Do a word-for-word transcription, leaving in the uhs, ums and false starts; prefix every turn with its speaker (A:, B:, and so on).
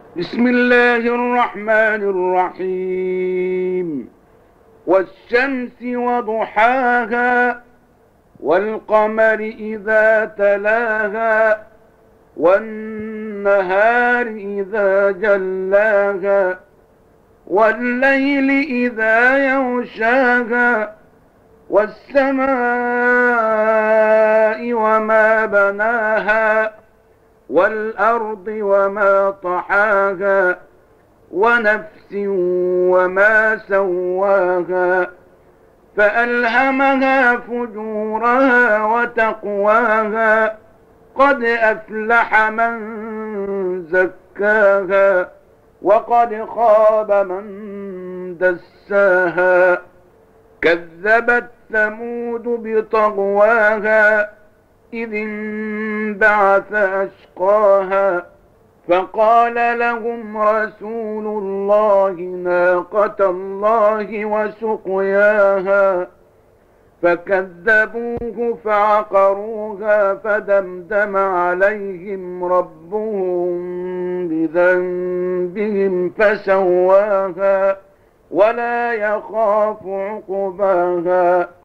A: بسم الله الرحمن الرحيم. والشمس وضحاها والقمر إذا تلاها والنهار إذا جلاها والليل إذا يغشاها والسماء وما بناها والأرض وما طحاها ونفس وما سواها فألهمها فجورها وتقواها قد أفلح من زكاها وقد خاب من دساها. كذبت ثمود بطغواها إذ انبعث أشقاها فقال لهم رسول الله ناقة الله وسقياها فكذبوه فعقروها فدمدم عليهم ربهم بذنبهم فسواها ولا يخاف عقباها.